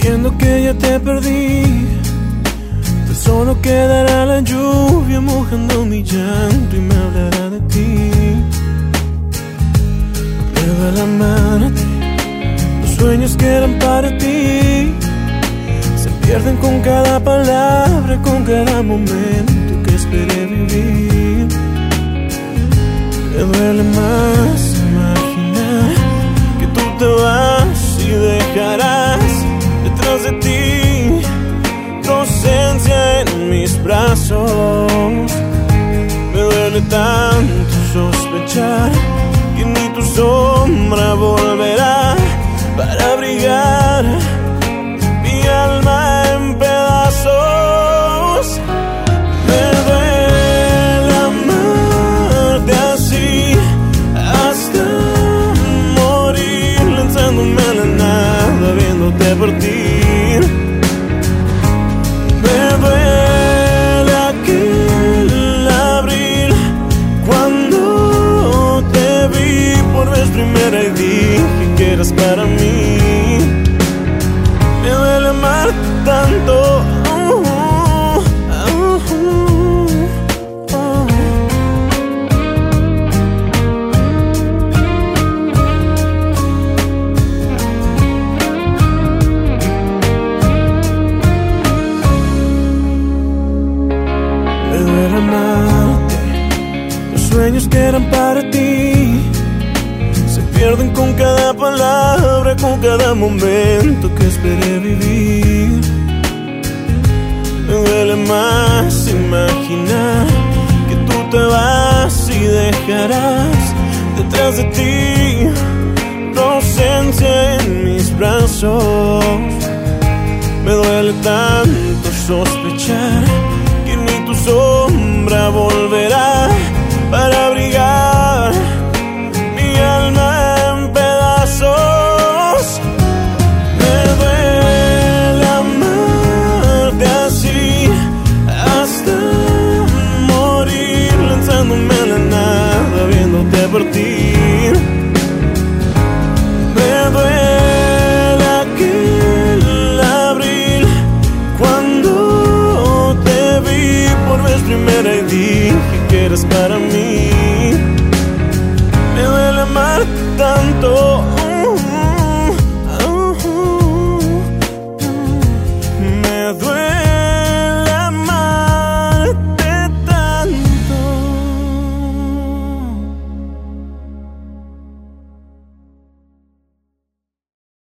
sabiendo que ya te perdí. Tan solo quedará la lluvia mojando mi llanto y me hablará de ti. Me duele amarte, los sueños que eran para ti se pierden con cada palabra, con cada momento que esperé vivir. Me duele más imaginar que tú te vas y dejarás detrás de ti tu ausencia en mis brazos. Me duele tanto sospechar que ni tu sombra volverá para abrigar mi alma en pedazos. Me duele amarte así hasta morir, lanzándome a la nada, viéndote partir. Me duele aquel abril cuando te vi por vez primera y dije que eras para mí. Me duele amar tanto. Me duele amarte, los sueños que eran para ti se pierden con cada palabra, con cada momento que esperé vivir. Me duele más imaginar que tú te vas y dejarás detrás de ti tu ausencia en mis brazos. Me duele tanto sospechar que ni tu sombra volverá para abrigar mi alma en pedazos. Me duele amarte así hasta morir, lanzándome a la nada, viéndote partir. Me duele aquel abril cuando te vi por vez primera y dije que eras para